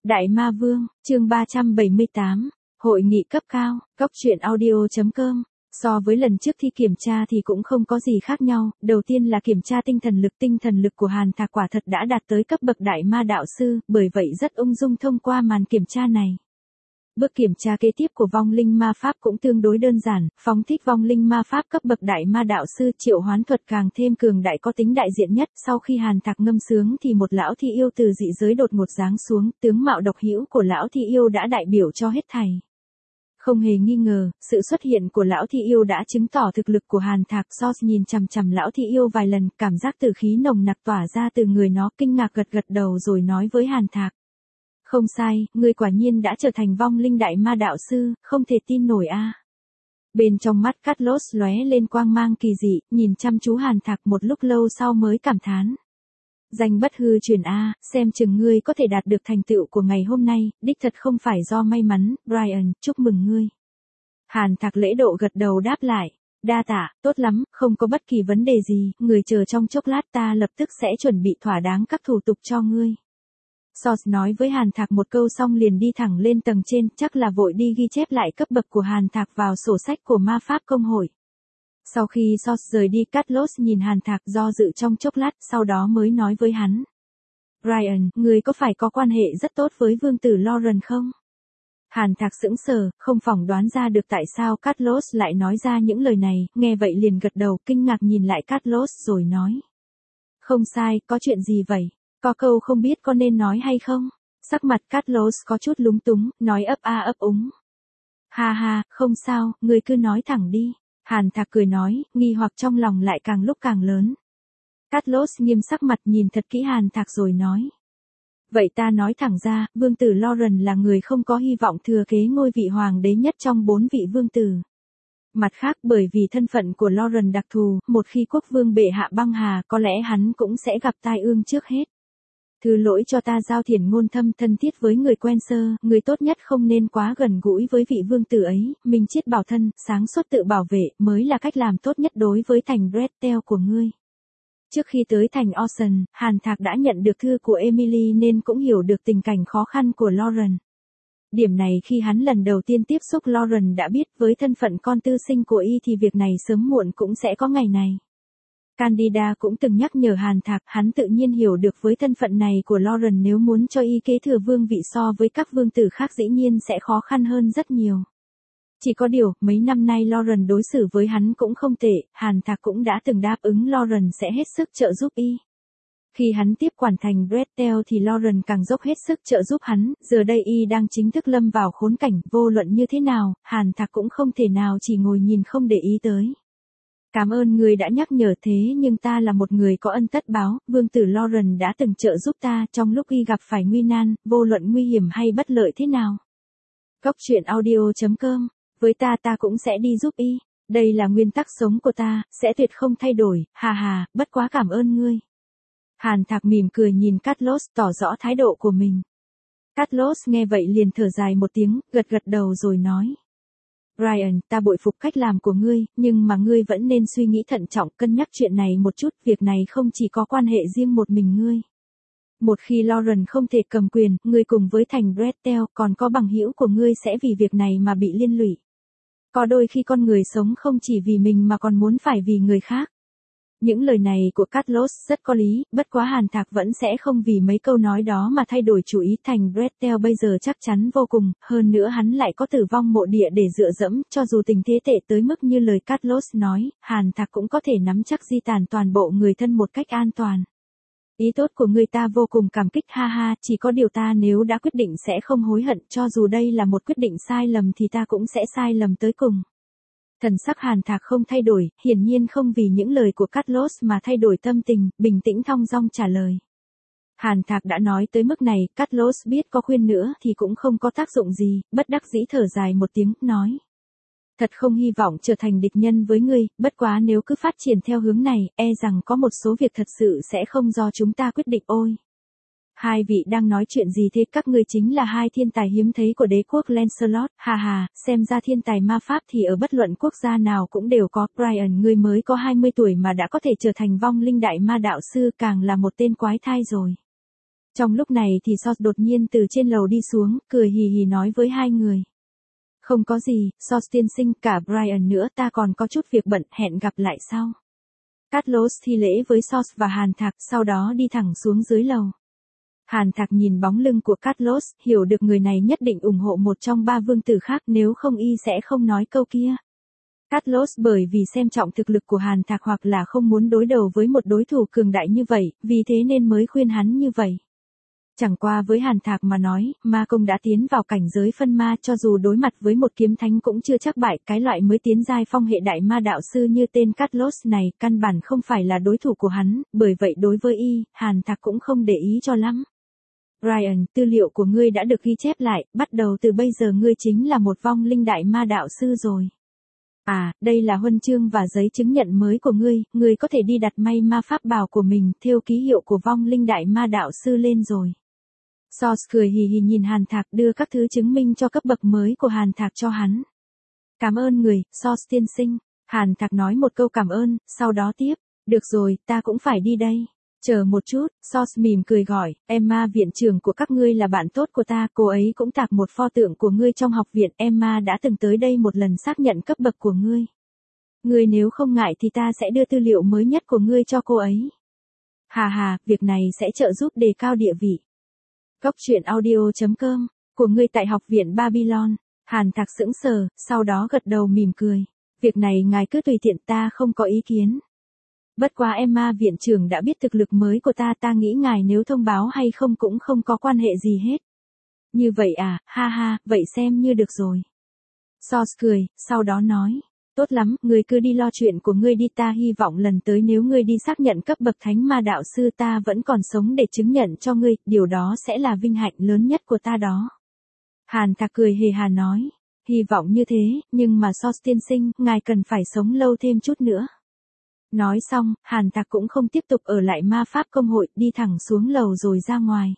Đại Ma Vương, chương 378, Hội nghị cấp cao, góc truyện audio.com. So với lần trước thi kiểm tra thì cũng không có gì khác nhau, đầu tiên là kiểm tra tinh thần lực của Hàn Thạc quả thật đã đạt tới cấp bậc Đại Ma Đạo Sư, bởi vậy rất ung dung thông qua màn kiểm tra này. Bước kiểm tra kế tiếp của vong linh ma pháp cũng tương đối đơn giản, phóng thích vong linh ma pháp cấp bậc Đại Ma Đạo Sư, triệu hoán thuật càng thêm cường đại có tính đại diện nhất. Sau khi Hàn Thạc ngâm sướng thì một lão thi yêu từ dị giới đột ngột giáng xuống, tướng mạo độc hữu của lão thi yêu đã đại biểu cho hết thảy. Không hề nghi ngờ, sự xuất hiện của lão thi yêu đã chứng tỏ thực lực của Hàn Thạc. George nhìn chằm chằm lão thi yêu vài lần, cảm giác tử khí nồng nặc tỏa ra từ người nó, kinh ngạc gật gật đầu rồi nói với Hàn Thạc. Không sai, ngươi quả nhiên đã trở thành vong linh Đại Ma Đạo Sư, không thể tin nổi a. Bên trong mắt Carlos lóe lên quang mang kỳ dị, nhìn chăm chú Hàn Thạc một lúc lâu sau mới cảm thán. Danh bất hư truyền a, xem chừng ngươi có thể đạt được thành tựu của ngày hôm nay, đích thật không phải do may mắn, Brian, chúc mừng ngươi. Hàn Thạc lễ độ gật đầu đáp lại, đa tạ, tốt lắm, không có bất kỳ vấn đề gì, người chờ trong chốc lát ta lập tức sẽ chuẩn bị thỏa đáng các thủ tục cho ngươi. George nói với Hàn Thạc một câu xong liền đi thẳng lên tầng trên, chắc là vội đi ghi chép lại cấp bậc của Hàn Thạc vào sổ sách của ma pháp công hội. Sau khi George rời đi, Carlos nhìn Hàn Thạc do dự trong chốc lát, sau đó mới nói với hắn. Brian, ngươi có phải có quan hệ rất tốt với vương tử Lauren không? Hàn Thạc sững sờ, không phỏng đoán ra được tại sao Carlos lại nói ra những lời này, nghe vậy liền gật đầu, kinh ngạc nhìn lại Carlos rồi nói. Không sai, có chuyện gì vậy? Có câu không biết có nên nói hay không? Sắc mặt Carlos có chút lúng túng, nói ấp a ấp úng. Ha ha, không sao, ngươi cứ nói thẳng đi. Hàn Thạc cười nói, nghi hoặc trong lòng lại càng lúc càng lớn. Carlos nghiêm sắc mặt nhìn thật kỹ Hàn Thạc rồi nói. Vậy ta nói thẳng ra, vương tử Lauren là người không có hy vọng thừa kế ngôi vị hoàng đế nhất trong 4 vị vương tử. Mặt khác, bởi vì thân phận của Lauren đặc thù, một khi quốc vương bệ hạ băng hà, có lẽ hắn cũng sẽ gặp tai ương trước hết. Thứ lỗi cho ta giao thiển ngôn thâm thân thiết với người quen sơ, người tốt nhất không nên quá gần gũi với vị vương tử ấy, minh triết bảo thân, sáng suốt tự bảo vệ, mới là cách làm tốt nhất đối với thành Brettel của ngươi. Trước khi tới thành Ocean, Hàn Thạc đã nhận được thư của Emily nên cũng hiểu được tình cảnh khó khăn của Lauren. Điểm này khi hắn lần đầu tiên tiếp xúc Lauren đã biết, với thân phận con tư sinh của y thì việc này sớm muộn cũng sẽ có ngày này. Candida cũng từng nhắc nhở Hàn Thạc, hắn tự nhiên hiểu được với thân phận này của Lauren nếu muốn cho y kế thừa vương vị so với các vương tử khác dĩ nhiên sẽ khó khăn hơn rất nhiều. Chỉ có điều, mấy năm nay Lauren đối xử với hắn cũng không tệ, Hàn Thạc cũng đã từng đáp ứng Lauren sẽ hết sức trợ giúp y. Khi hắn tiếp quản thành Brettel thì Lauren càng dốc hết sức trợ giúp hắn, giờ đây y đang chính thức lâm vào khốn cảnh, vô luận như thế nào, Hàn Thạc cũng không thể nào chỉ ngồi nhìn không để ý tới. Cảm ơn người đã nhắc nhở thế nhưng ta là một người có ân tất báo, vương tử Lauren đã từng trợ giúp ta trong lúc y gặp phải nguy nan, vô luận nguy hiểm hay bất lợi thế nào. Góc truyện audio.com, với ta cũng sẽ đi giúp y, đây là nguyên tắc sống của ta, sẽ tuyệt không thay đổi, hà hà, bất quá cảm ơn ngươi. Hàn Thạc mỉm cười nhìn Carlos tỏ rõ thái độ của mình. Carlos nghe vậy liền thở dài một tiếng, gật gật đầu rồi nói. Brian, ta bội phục cách làm của ngươi, nhưng mà ngươi vẫn nên suy nghĩ thận trọng, cân nhắc chuyện này một chút, việc này không chỉ có quan hệ riêng một mình ngươi. Một khi Lauren không thể cầm quyền, ngươi cùng với thành Brettel, còn có bằng hữu của ngươi sẽ vì việc này mà bị liên lụy. Có đôi khi con người sống không chỉ vì mình mà còn muốn phải vì người khác. Những lời này của Carlos rất có lý, bất quá Hàn Thạc vẫn sẽ không vì mấy câu nói đó mà thay đổi chủ ý. Thành Brettel bây giờ chắc chắn vô cùng, hơn nữa hắn lại có tử vong mộ địa để dựa dẫm, cho dù tình thế tệ tới mức như lời Carlos nói, Hàn Thạc cũng có thể nắm chắc di tản toàn bộ người thân một cách an toàn. Ý tốt của người ta vô cùng cảm kích, ha ha, chỉ có điều ta nếu đã quyết định sẽ không hối hận, cho dù đây là một quyết định sai lầm thì ta cũng sẽ sai lầm tới cùng. Thần sắc Hàn Thạc không thay đổi, hiển nhiên không vì những lời của Carlos mà thay đổi tâm tình, bình tĩnh thong dong trả lời. Hàn Thạc đã nói tới mức này, Carlos biết có khuyên nữa thì cũng không có tác dụng gì, bất đắc dĩ thở dài một tiếng, nói. Thật không hy vọng trở thành địch nhân với ngươi, bất quá nếu cứ phát triển theo hướng này, e rằng có một số việc thật sự sẽ không do chúng ta quyết định ôi. Hai vị đang nói chuyện gì thế? Các ngươi chính là hai thiên tài hiếm thấy của đế quốc Lancelot, hà hà, xem ra thiên tài ma pháp thì ở bất luận quốc gia nào cũng đều có. Brian, ngươi mới có 20 tuổi mà đã có thể trở thành vong linh Đại Ma Đạo Sư, càng là một tên quái thai rồi. Trong lúc này thì Sos đột nhiên từ trên lầu đi xuống, cười hì hì nói với hai người. Không có gì, Sos tiên sinh, cả Brian nữa, ta còn có chút việc bận, hẹn gặp lại sau. Carlos thi lễ với Sos và Hàn Thạc, sau đó đi thẳng xuống dưới lầu. Hàn Thạc nhìn bóng lưng của Carlos, hiểu được người này nhất định ủng hộ một trong ba vương tử khác, nếu không y sẽ không nói câu kia. Carlos bởi vì xem trọng thực lực của Hàn Thạc hoặc là không muốn đối đầu với một đối thủ cường đại như vậy, vì thế nên mới khuyên hắn như vậy. Chẳng qua với Hàn Thạc mà nói, ma công đã tiến vào cảnh giới phân ma, cho dù đối mặt với một kiếm thánh cũng chưa chắc bại, cái loại mới tiến giai phong hệ đại ma đạo sư như tên Carlos này, căn bản không phải là đối thủ của hắn, bởi vậy đối với y, Hàn Thạc cũng không để ý cho lắm. Brian, tư liệu của ngươi đã được ghi chép lại, bắt đầu từ bây giờ ngươi chính là một vong linh đại ma đạo sư rồi. À, đây là huân chương và giấy chứng nhận mới của ngươi có thể đi đặt may ma pháp bào của mình, thêu ký hiệu của vong linh đại ma đạo sư lên rồi. Sos cười hì hì nhìn Hàn Thạc, đưa các thứ chứng minh cho cấp bậc mới của Hàn Thạc cho hắn. Cảm ơn người, Sos tiên sinh. Hàn Thạc nói một câu cảm ơn, sau đó tiếp. Được rồi, ta cũng phải đi đây. Chờ một chút, Sos mỉm cười gọi, Emma viện trưởng của các ngươi là bạn tốt của ta, cô ấy cũng tạc một pho tượng của ngươi trong học viện, Emma đã từng tới đây một lần xác nhận cấp bậc của ngươi. Ngươi nếu không ngại thì ta sẽ đưa tư liệu mới nhất của ngươi cho cô ấy. Hà hà, việc này sẽ trợ giúp đề cao địa vị. Góc truyện audio.com, của ngươi tại học viện Babylon. Hàn Thạc sững sờ, sau đó gật đầu mỉm cười. Việc này ngài cứ tùy tiện, ta không có ý kiến. Bất quá Emma viện trưởng đã biết thực lực mới của ta nghĩ ngài nếu thông báo hay không cũng không có quan hệ gì hết. Như vậy à, ha ha, vậy xem như được rồi. Sos cười, sau đó nói. Tốt lắm, ngươi cứ đi lo chuyện của ngươi đi, ta hy vọng lần tới nếu ngươi đi xác nhận cấp bậc thánh ma đạo sư ta vẫn còn sống để chứng nhận cho ngươi, điều đó sẽ là vinh hạnh lớn nhất của ta đó. Hàn Thạc cười hề hà nói, hy vọng như thế, nhưng mà Sos tiên sinh, ngài cần phải sống lâu thêm chút nữa. Nói xong, Hàn Thạc cũng không tiếp tục ở lại ma pháp công hội, đi thẳng xuống lầu rồi ra ngoài.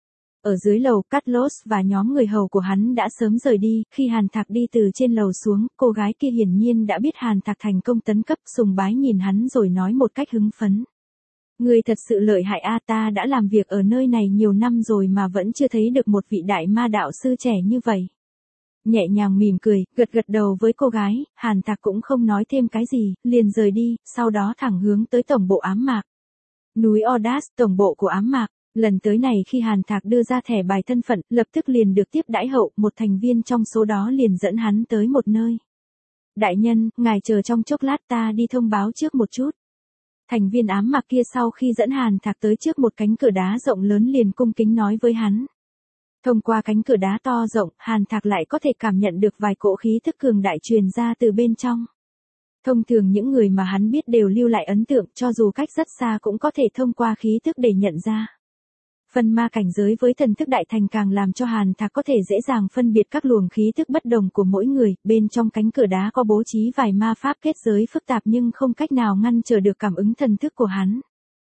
Ở dưới lầu, Carlos và nhóm người hầu của hắn đã sớm rời đi, khi Hàn Thạc đi từ trên lầu xuống, cô gái kia hiển nhiên đã biết Hàn Thạc thành công tấn cấp, sùng bái nhìn hắn rồi nói một cách hứng phấn. Ngươi thật sự lợi hại a, ta đã làm việc ở nơi này nhiều năm rồi mà vẫn chưa thấy được một vị đại ma đạo sư trẻ như vậy. Nhẹ nhàng mỉm cười, gật gật đầu với cô gái, Hàn Thạc cũng không nói thêm cái gì, liền rời đi, sau đó thẳng hướng tới tổng bộ ám mạc. Núi Ordas, tổng bộ của ám mạc. Lần tới này khi Hàn Thạc đưa ra thẻ bài thân phận, lập tức liền được tiếp đãi hậu, một thành viên trong số đó liền dẫn hắn tới một nơi. Đại nhân, ngài chờ trong chốc lát, ta đi thông báo trước một chút. Thành viên ám mạc kia sau khi dẫn Hàn Thạc tới trước một cánh cửa đá rộng lớn liền cung kính nói với hắn. Thông qua cánh cửa đá to rộng, Hàn Thạc lại có thể cảm nhận được vài cỗ khí thức cường đại truyền ra từ bên trong. Thông thường những người mà hắn biết đều lưu lại ấn tượng, cho dù cách rất xa cũng có thể thông qua khí thức để nhận ra. Phân ma cảnh giới với thần thức đại thành càng làm cho Hàn Thạc có thể dễ dàng phân biệt các luồng khí thức bất đồng của mỗi người, bên trong cánh cửa đá có bố trí vài ma pháp kết giới phức tạp nhưng không cách nào ngăn trở được cảm ứng thần thức của hắn.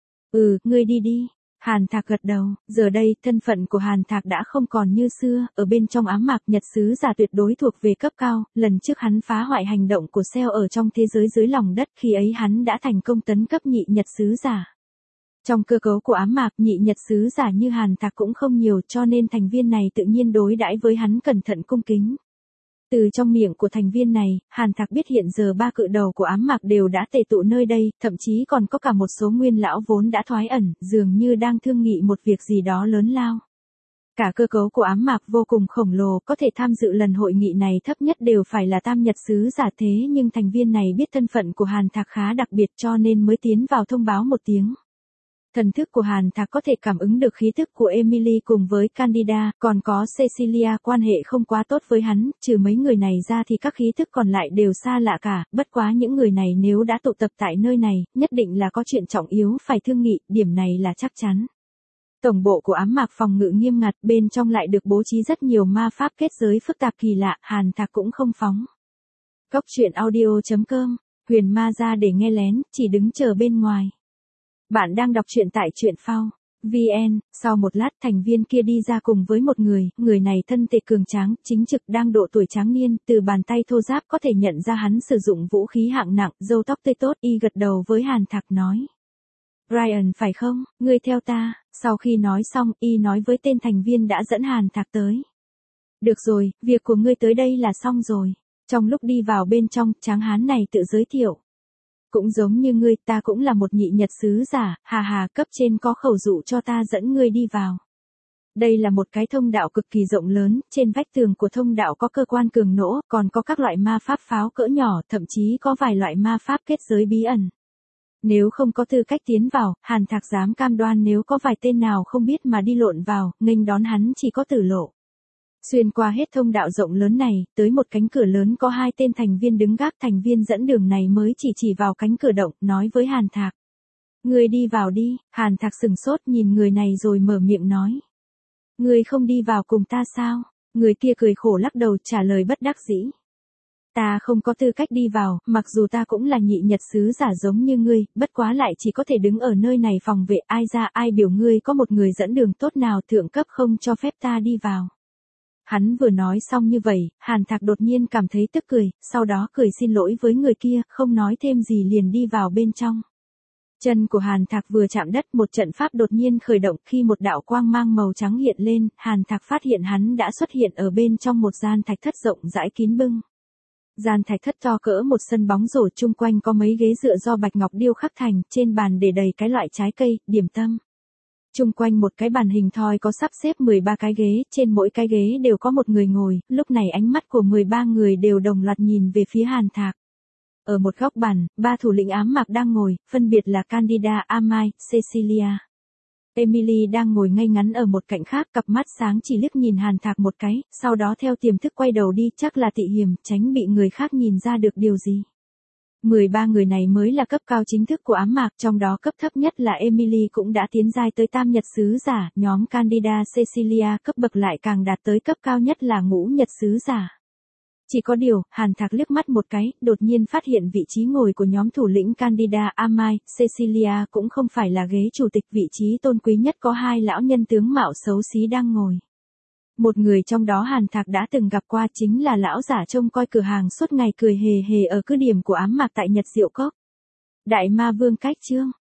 Ngươi đi đi. Hàn Thạc gật đầu, giờ đây, thân phận của Hàn Thạc đã không còn như xưa, ở bên trong ám mạc Nhật sứ giả tuyệt đối thuộc về cấp cao, lần trước hắn phá hoại hành động của Cell ở trong thế giới dưới lòng đất, khi ấy hắn đã thành công tấn cấp nhị Nhật sứ giả. Trong cơ cấu của ám mạc, nhị Nhật sứ giả như Hàn Thạc cũng không nhiều, cho nên thành viên này tự nhiên đối đãi với hắn cẩn thận cung kính. Từ trong miệng của thành viên này, Hàn Thạc biết hiện giờ ba cự đầu của ám mạc đều đã tề tụ nơi đây, thậm chí còn có cả một số nguyên lão vốn đã thoái ẩn, dường như đang thương nghị một việc gì đó lớn lao. Cả cơ cấu của ám mạc vô cùng khổng lồ, có thể tham dự lần hội nghị này thấp nhất đều phải là tam Nhật sứ giả, thế nhưng thành viên này biết thân phận của Hàn Thạc khá đặc biệt cho nên mới tiến vào thông báo một tiếng. Thần thức của Hàn Thạc có thể cảm ứng được khí thức của Emily cùng với Candida, còn có Cecilia quan hệ không quá tốt với hắn, trừ mấy người này ra thì các khí thức còn lại đều xa lạ cả, bất quá những người này nếu đã tụ tập tại nơi này, nhất định là có chuyện trọng yếu phải thương nghị, điểm này là chắc chắn. Tổng bộ của ám mạc phòng ngự nghiêm ngặt, bên trong lại được bố trí rất nhiều ma pháp kết giới phức tạp kỳ lạ, Hàn Thạc cũng không phóng. Góc truyện audio.com, huyền ma ra để nghe lén, chỉ đứng chờ bên ngoài. Bạn đang đọc truyện tại truyện phao VN, sau một lát thành viên kia đi ra cùng với một người này thân thể cường tráng, chính trực đang độ tuổi tráng niên, từ bàn tay thô ráp có thể nhận ra hắn sử dụng vũ khí hạng nặng, râu tóc tươi tốt, y gật đầu với Hàn Thạc nói. Ryan phải không, ngươi theo ta, sau khi nói xong, y nói với tên thành viên đã dẫn Hàn Thạc tới. Được rồi, việc của ngươi tới đây là xong rồi. Trong lúc đi vào bên trong, tráng hán này tự giới thiệu. Cũng giống như ngươi, ta cũng là một nhị nhật sứ giả, hà hà, cấp trên có khẩu dụ cho ta dẫn ngươi đi vào. Đây là một cái thông đạo cực kỳ rộng lớn, trên vách tường của thông đạo có cơ quan cường nỗ, còn có các loại ma pháp pháo cỡ nhỏ, thậm chí có vài loại ma pháp kết giới bí ẩn. Nếu không có tư cách tiến vào, Hàn Thạc dám cam đoan nếu có vài tên nào không biết mà đi lộn vào, nghênh đón hắn chỉ có tử lộ. Xuyên qua hết thông đạo rộng lớn này, tới một cánh cửa lớn có 2 tên thành viên đứng gác, thành viên dẫn đường này mới chỉ vào cánh cửa động, nói với Hàn Thạc. Ngươi đi vào đi, Hàn Thạc sừng sốt nhìn người này rồi mở miệng nói. Ngươi không đi vào cùng ta sao? Người kia cười khổ lắc đầu trả lời bất đắc dĩ. Ta không có tư cách đi vào, mặc dù ta cũng là nhị nhật sứ giả giống như ngươi, bất quá lại chỉ có thể đứng ở nơi này phòng vệ, ai ra ai biểu ngươi có một người dẫn đường tốt nào thượng cấp không cho phép ta đi vào. Hắn vừa nói xong như vậy, Hàn Thạc đột nhiên cảm thấy tức cười, sau đó cười xin lỗi với người kia, không nói thêm gì liền đi vào bên trong. Chân của Hàn Thạc vừa chạm đất, một trận pháp đột nhiên khởi động, khi một đạo quang mang màu trắng hiện lên, Hàn Thạc phát hiện hắn đã xuất hiện ở bên trong một gian thạch thất rộng rãi kín bưng. Gian thạch thất to cỡ một sân bóng rổ, chung quanh có mấy ghế dựa do bạch ngọc điêu khắc thành, trên bàn để đầy cái loại trái cây, điểm tâm. Chung quanh một cái bàn hình thoi có sắp xếp 13 cái ghế, trên mỗi cái ghế đều có một người ngồi, lúc này ánh mắt của 13 người đều đồng loạt nhìn về phía Hàn Thạc. Ở một góc bàn, 3 thủ lĩnh ám mạc đang ngồi, phân biệt là Candida, Amai, Cecilia. Emily đang ngồi ngay ngắn ở một cạnh khác, cặp mắt sáng chỉ liếc nhìn Hàn Thạc một cái, sau đó theo tiềm thức quay đầu đi, chắc là tị hiểm, tránh bị người khác nhìn ra được điều gì. 13 người này mới là cấp cao chính thức của ám mạc, trong đó cấp thấp nhất là Emily cũng đã tiến giai tới tam nhật sứ giả, nhóm Candida Cecilia cấp bậc lại càng đạt tới cấp cao nhất là ngũ nhật sứ giả. Chỉ có điều, Hàn Thạc liếc mắt một cái, đột nhiên phát hiện vị trí ngồi của nhóm thủ lĩnh Candida, Amai, Cecilia cũng không phải là ghế chủ tịch, vị trí tôn quý nhất có 2 lão nhân tướng mạo xấu xí đang ngồi. Một người trong đó Hàn Thạc đã từng gặp qua chính là lão giả trông coi cửa hàng suốt ngày cười hề hề ở cứ điểm của ám mạc tại Nhật Diệu Cốc. Đại ma vương Cách Chương,